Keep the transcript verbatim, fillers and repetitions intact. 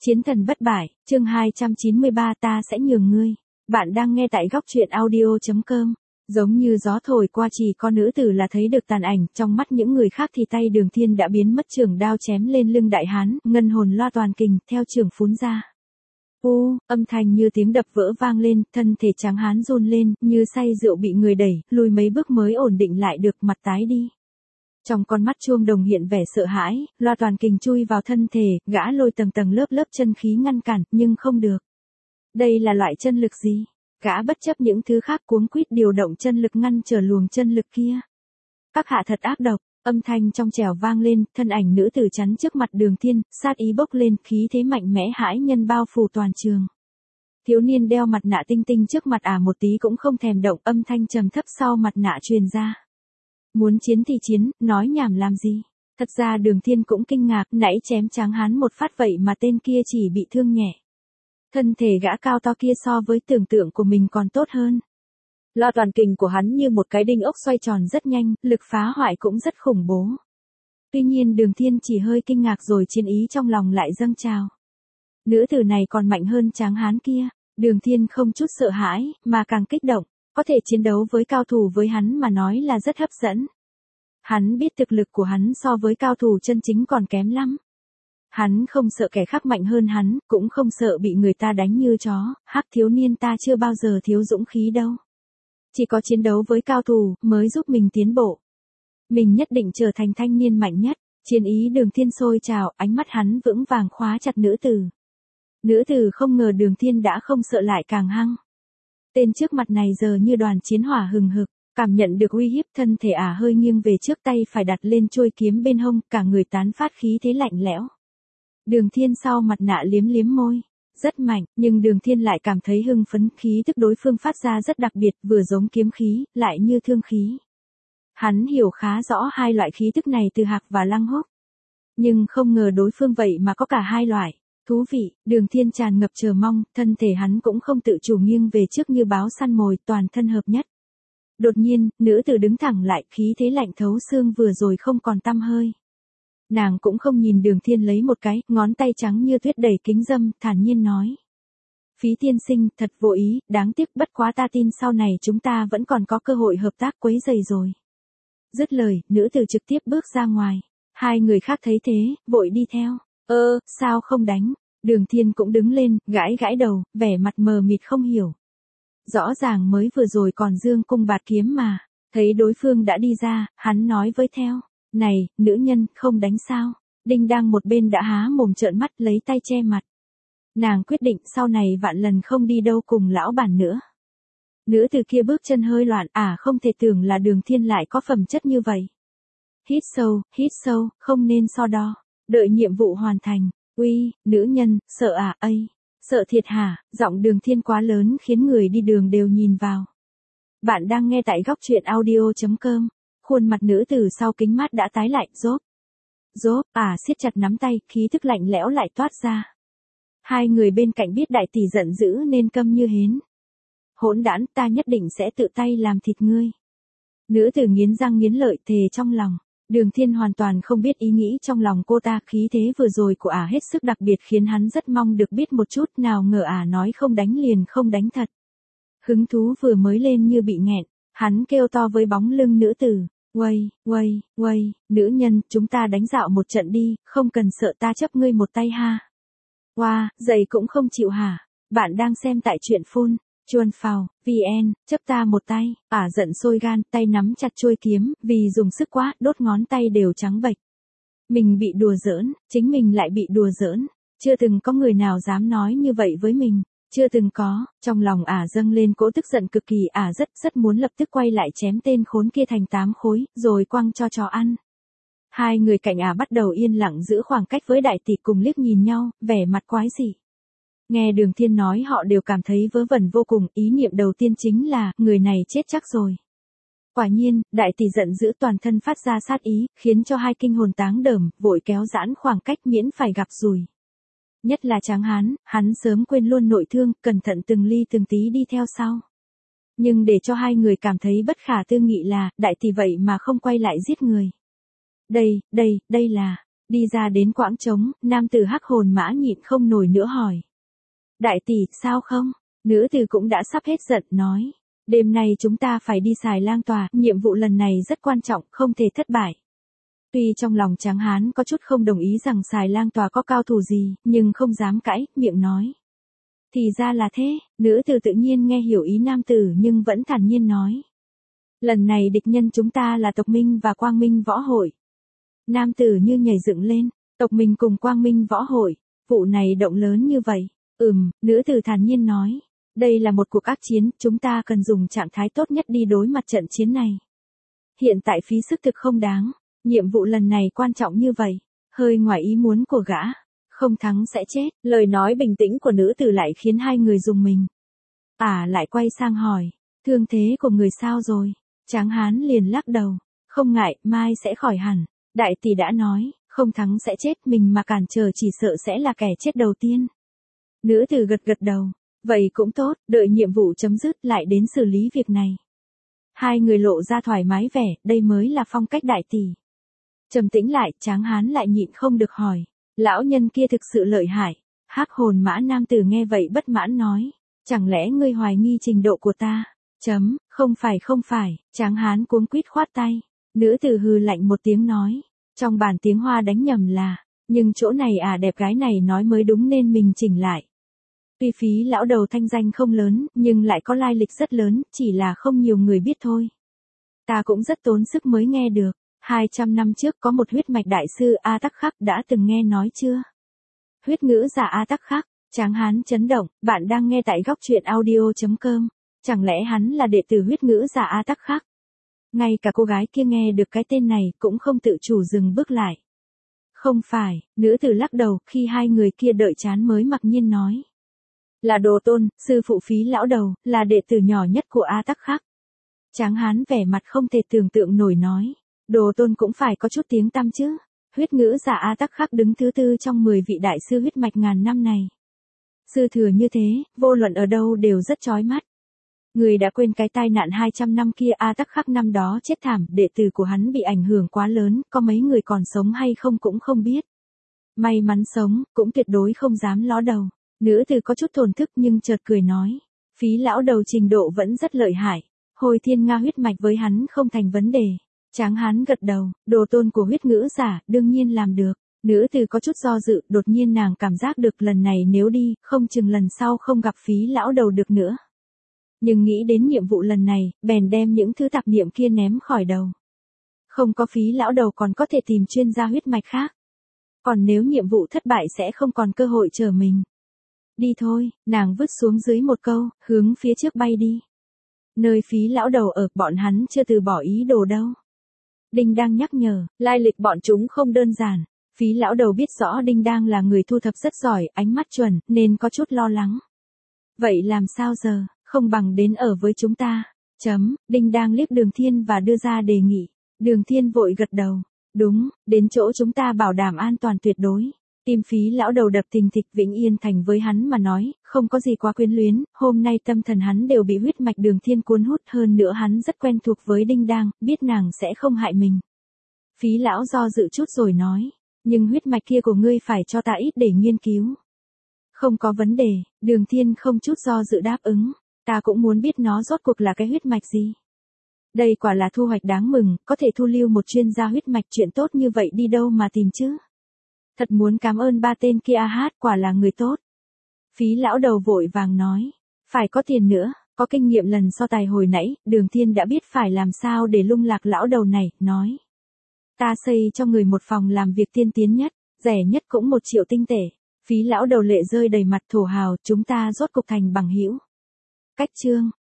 Chiến thần bất bại, chương hai trăm chín mươi ba ta sẽ nhường ngươi. Bạn đang nghe tại góc truyện audio chấm com. Giống như gió thổi qua chỉ có nữ tử là thấy được tàn ảnh, trong mắt những người khác thì tay Đường Thiên đã biến mất, trường đao chém lên lưng đại hán, ngân hồn loa toàn kình, theo trường phún ra. U, âm thanh như tiếng đập vỡ vang lên, thân thể trắng hán run lên, như say rượu bị người đẩy, lùi mấy bước mới ổn định lại được, mặt tái đi. Trong con mắt chuông đồng hiện vẻ sợ hãi, loa toàn kình chui vào thân thể, gã lôi tầng tầng lớp lớp chân khí ngăn cản, nhưng không được. Đây là loại chân lực gì? Gã bất chấp những thứ khác cuống quýt điều động chân lực ngăn trở luồng chân lực kia. Các hạ thật ác độc, âm thanh trong trẻo vang lên, thân ảnh nữ tử chắn trước mặt Đường Thiên, sát ý bốc lên, khí thế mạnh mẽ hãi nhân bao phủ toàn trường. Thiếu niên đeo mặt nạ tinh tinh trước mặt ả một tí cũng không thèm động, âm thanh trầm thấp sau mặt nạ truyền ra. Muốn chiến thì chiến, nói nhảm làm gì? Thật ra Đường Thiên cũng kinh ngạc, nãy chém tráng hán một phát vậy mà tên kia chỉ bị thương nhẹ. Thân thể gã cao to kia so với tưởng tượng của mình còn tốt hơn. Loa toàn kình của hắn như một cái đinh ốc xoay tròn rất nhanh, lực phá hoại cũng rất khủng bố. Tuy nhiên Đường Thiên chỉ hơi kinh ngạc rồi chiến ý trong lòng lại dâng trào. Nữ tử này còn mạnh hơn tráng hán kia, Đường Thiên không chút sợ hãi, mà càng kích động. Có thể chiến đấu với cao thủ với hắn mà nói là rất hấp dẫn. Hắn biết thực lực của hắn so với cao thủ chân chính còn kém lắm. Hắn không sợ kẻ khác mạnh hơn hắn, cũng không sợ bị người ta đánh như chó, hắc thiếu niên ta chưa bao giờ thiếu dũng khí đâu. Chỉ có chiến đấu với cao thủ mới giúp mình tiến bộ. Mình nhất định trở thành thanh niên mạnh nhất, chiến ý Đường Thiên sôi trào, ánh mắt hắn vững vàng khóa chặt nữ tử. Nữ tử không ngờ Đường Thiên đã không sợ lại càng hăng. Tên trước mặt này giờ như đoàn chiến hỏa hừng hực, cảm nhận được uy hiếp, thân thể ả hơi nghiêng về trước, tay phải đặt lên chuôi kiếm bên hông, cả người tán phát khí thế lạnh lẽo. Đường Thiên sau mặt nạ liếm liếm môi, rất mạnh, nhưng Đường Thiên lại cảm thấy hưng phấn, khí tức đối phương phát ra rất đặc biệt, vừa giống kiếm khí, lại như thương khí. Hắn hiểu khá rõ hai loại khí tức này từ Hạc và Lăng Húc, nhưng không ngờ đối phương vậy mà có cả hai loại. Thú vị, Đường Thiên tràn ngập chờ mong, thân thể hắn cũng không tự chủ nghiêng về trước như báo săn mồi, toàn thân hợp nhất. Đột nhiên, nữ tử đứng thẳng lại, khí thế lạnh thấu xương vừa rồi không còn tăm hơi. Nàng cũng không nhìn Đường Thiên lấy một cái, ngón tay trắng như tuyết đầy kính dâm, thản nhiên nói. Phí tiên sinh, thật vô ý, đáng tiếc, bất quá ta tin sau này chúng ta vẫn còn có cơ hội hợp tác quấy rầy rồi. Dứt lời, nữ tử trực tiếp bước ra ngoài. Hai người khác thấy thế, vội đi theo. Ơ, sao không đánh? Đường Thiên cũng đứng lên, gãi gãi đầu, vẻ mặt mờ mịt không hiểu. Rõ ràng mới vừa rồi còn dương cung bạt kiếm mà. Thấy đối phương đã đi ra, hắn nói với theo. Này, nữ nhân, không đánh sao? Đinh đang một bên đã há mồm trợn mắt, lấy tay che mặt. Nàng quyết định sau này vạn lần không đi đâu cùng lão bản nữa. Nữ từ kia bước chân hơi loạn, à không thể tưởng là Đường Thiên lại có phẩm chất như vậy. Hít sâu, hít sâu, không nên so đo. Đợi nhiệm vụ hoàn thành. Uy, nữ nhân, sợ à, ây, sợ thiệt hả? Giọng Đường Thiên quá lớn khiến người đi đường đều nhìn vào. Bạn đang nghe tại góc truyện audio chấm com. Khuôn mặt nữ tử sau kính mát đã tái lại, rốp. Rốp, à siết chặt nắm tay, khí thức lạnh lẽo lại toát ra. Hai người bên cạnh biết đại tỷ giận dữ nên câm như hến. Hỗn đản, ta nhất định sẽ tự tay làm thịt ngươi. Nữ tử nghiến răng nghiến lợi thề trong lòng. Đường Thiên hoàn toàn không biết ý nghĩ trong lòng cô ta, khí thế vừa rồi của ả hết sức đặc biệt khiến hắn rất mong được biết một chút, nào ngờ ả nói không đánh liền không đánh thật. Hứng thú vừa mới lên như bị nghẹn, hắn kêu to với bóng lưng nữ tử, "Uây, uây, uây, nữ nhân, chúng ta đánh dạo một trận đi, không cần sợ ta chấp ngươi một tay ha." Wow, giày cũng không chịu hả? Bạn đang xem tại truyện phun. Chuồn phào, vê en, chấp ta một tay, ả giận sôi gan, tay nắm chặt chuôi kiếm, vì dùng sức quá, đốt ngón tay đều trắng bệch. Mình bị đùa giỡn, chính mình lại bị đùa giỡn, chưa từng có người nào dám nói như vậy với mình, chưa từng có, trong lòng ả dâng lên cỗ tức giận cực kỳ, ả rất rất muốn lập tức quay lại chém tên khốn kia thành tám khối, rồi quăng cho chó ăn. Hai người cạnh ả bắt đầu yên lặng giữ khoảng cách với đại tỷ, cùng liếc nhìn nhau, vẻ mặt quái dị. Nghe Đường Thiên nói họ đều cảm thấy vớ vẩn vô cùng, ý niệm đầu tiên chính là, người này chết chắc rồi. Quả nhiên, đại tỷ giận dữ toàn thân phát ra sát ý, khiến cho hai kinh hồn táng đờm, vội kéo giãn khoảng cách miễn phải gặp rủi. Nhất là Tráng Hán, hắn sớm quên luôn nội thương, cẩn thận từng ly từng tí đi theo sau. Nhưng để cho hai người cảm thấy bất khả tư nghị là, đại tỷ vậy mà không quay lại giết người. Đây, đây, đây là, Đi ra đến quãng trống, nam tử hắc hồn mã nhịn không nổi nữa hỏi. Đại tỷ, sao không? Nữ tử cũng đã sắp hết giận, nói. Đêm nay chúng ta phải đi xài lang tòa, nhiệm vụ lần này rất quan trọng, không thể thất bại. Tuy trong lòng Tráng Hán có chút không đồng ý rằng xài lang tòa có cao thủ gì, nhưng không dám cãi, miệng nói. Thì ra là thế, nữ tử tự nhiên nghe hiểu ý nam tử nhưng vẫn thản nhiên nói. Lần này địch nhân chúng ta là tộc Minh và Quang Minh Võ Hội. Nam tử như nhảy dựng lên, tộc Minh cùng Quang Minh Võ Hội, vụ này động lớn như vậy. Ừm, nữ tử thản nhiên nói. Đây là một cuộc ác chiến, chúng ta cần dùng trạng thái tốt nhất đi đối mặt trận chiến này. Hiện tại phí sức thực không đáng, nhiệm vụ lần này quan trọng như vậy, hơi ngoài ý muốn của gã, không thắng sẽ chết. Lời nói bình tĩnh của nữ tử lại khiến hai người rùng mình. À lại quay sang hỏi, thương thế của người sao rồi? Tráng Hán liền lắc đầu, không ngại, mai sẽ khỏi hẳn. Đại tỷ đã nói, không thắng sẽ chết, mình mà cản trở chỉ sợ sẽ là kẻ chết đầu tiên. Nữ tử gật gật đầu. Vậy cũng tốt, đợi nhiệm vụ chấm dứt lại đến xử lý việc này. Hai người lộ ra thoải mái vẻ, đây mới là phong cách đại tỷ. Trầm tĩnh lại, Tráng Hán lại nhịn không được hỏi. Lão nhân kia thực sự lợi hại. Hắc hồn mã nam tử nghe vậy bất mãn nói. Chẳng lẽ ngươi hoài nghi trình độ của ta? Chấm, không phải không phải, Tráng Hán cuống quýt khoát tay. Nữ tử hừ lạnh một tiếng nói. Trong bản tiếng Hoa đánh nhầm là. Nhưng chỗ này à đẹp gái này nói mới đúng nên mình chỉnh lại. Tuy phí lão đầu thanh danh không lớn, nhưng lại có lai lịch rất lớn, chỉ là không nhiều người biết thôi. Ta cũng rất tốn sức mới nghe được. hai trăm năm trước có một huyết mạch đại sư A Tắc Khắc, đã từng nghe nói chưa? Huyết ngữ giả A Tắc Khắc, Tráng Hán chấn động, bạn đang nghe tại góc truyện audio chấm com. Chẳng lẽ hắn là đệ tử huyết ngữ giả A Tắc Khắc? Ngay cả cô gái kia nghe được cái tên này cũng không tự chủ dừng bước lại. Không phải, nữ tử lắc đầu, khi hai người kia đợi chán mới mặc nhiên nói. Là Đồ Tôn, sư phụ phí lão đầu, là đệ tử nhỏ nhất của A Tắc Khắc. Tráng Hán vẻ mặt không thể tưởng tượng nổi nói. Đồ Tôn cũng phải có chút tiếng tăm chứ. Huyết ngữ giả A Tắc Khắc đứng thứ tư trong mười vị đại sư huyết mạch ngàn năm này. Sư thừa như thế, vô luận ở đâu đều rất chói mắt. Người đã quên cái tai nạn hai trăm năm kia, A Tắc Khắc năm đó chết thảm, đệ tử của hắn bị ảnh hưởng quá lớn, có mấy người còn sống hay không cũng không biết. May mắn sống, cũng tuyệt đối không dám ló đầu. Nữ tử có chút thổn thức nhưng chợt cười nói. Phí lão đầu trình độ vẫn rất lợi hại. Hồi thiên nga huyết mạch với hắn không thành vấn đề. Tráng Hán gật đầu, Đồ Tôn của huyết ngữ giả, đương nhiên làm được. Nữ tử có chút do dự, đột nhiên nàng cảm giác được lần này nếu đi, không chừng lần sau không gặp phí lão đầu được nữa. Nhưng nghĩ đến nhiệm vụ lần này, bèn đem những thứ tạp niệm kia ném khỏi đầu. Không có phí lão đầu còn có thể tìm chuyên gia huyết mạch khác. Còn nếu nhiệm vụ thất bại sẽ không còn cơ hội chờ mình. Đi thôi, nàng vứt xuống dưới một câu, hướng phía trước bay đi. Nơi phí lão đầu ở, bọn hắn chưa từ bỏ ý đồ đâu. Đinh đang nhắc nhở, lai lịch bọn chúng không đơn giản. Phí lão đầu biết rõ Đinh đang là người thu thập rất giỏi, ánh mắt chuẩn, nên có chút lo lắng. Vậy làm sao giờ, không bằng đến ở với chúng ta. Chấm, Đinh đang liếc Đường Thiên và đưa ra đề nghị. Đường Thiên vội gật đầu. Đúng, đến chỗ chúng ta bảo đảm an toàn tuyệt đối. Tim phí lão đầu đập thình thịch. Vĩnh Yên Thành với hắn mà nói, không có gì quá quyến luyến, hôm nay tâm thần hắn đều bị huyết mạch Đường Thiên cuốn hút, hơn nữa hắn rất quen thuộc với Đinh Đang, biết nàng sẽ không hại mình. Phí lão do dự chút rồi nói, nhưng huyết mạch kia của ngươi phải cho ta ít để nghiên cứu. Không có vấn đề, Đường Thiên không chút do dự đáp ứng, ta cũng muốn biết nó rốt cuộc là cái huyết mạch gì. Đây quả là thu hoạch đáng mừng, có thể thu lưu một chuyên gia huyết mạch, chuyện tốt như vậy đi đâu mà tìm chứ. Thật muốn cảm ơn ba tên kia, a hát quả là người tốt. Phí lão đầu vội vàng nói, phải có tiền nữa, có kinh nghiệm lần so tài hồi nãy, Đường Thiên đã biết phải làm sao để lung lạc lão đầu này, nói. Ta xây cho người một phòng làm việc tiên tiến nhất, rẻ nhất cũng một triệu tinh tệ. Phí lão đầu lệ rơi đầy mặt, thổ hào, chúng ta rốt cục thành bằng hữu. Cách chương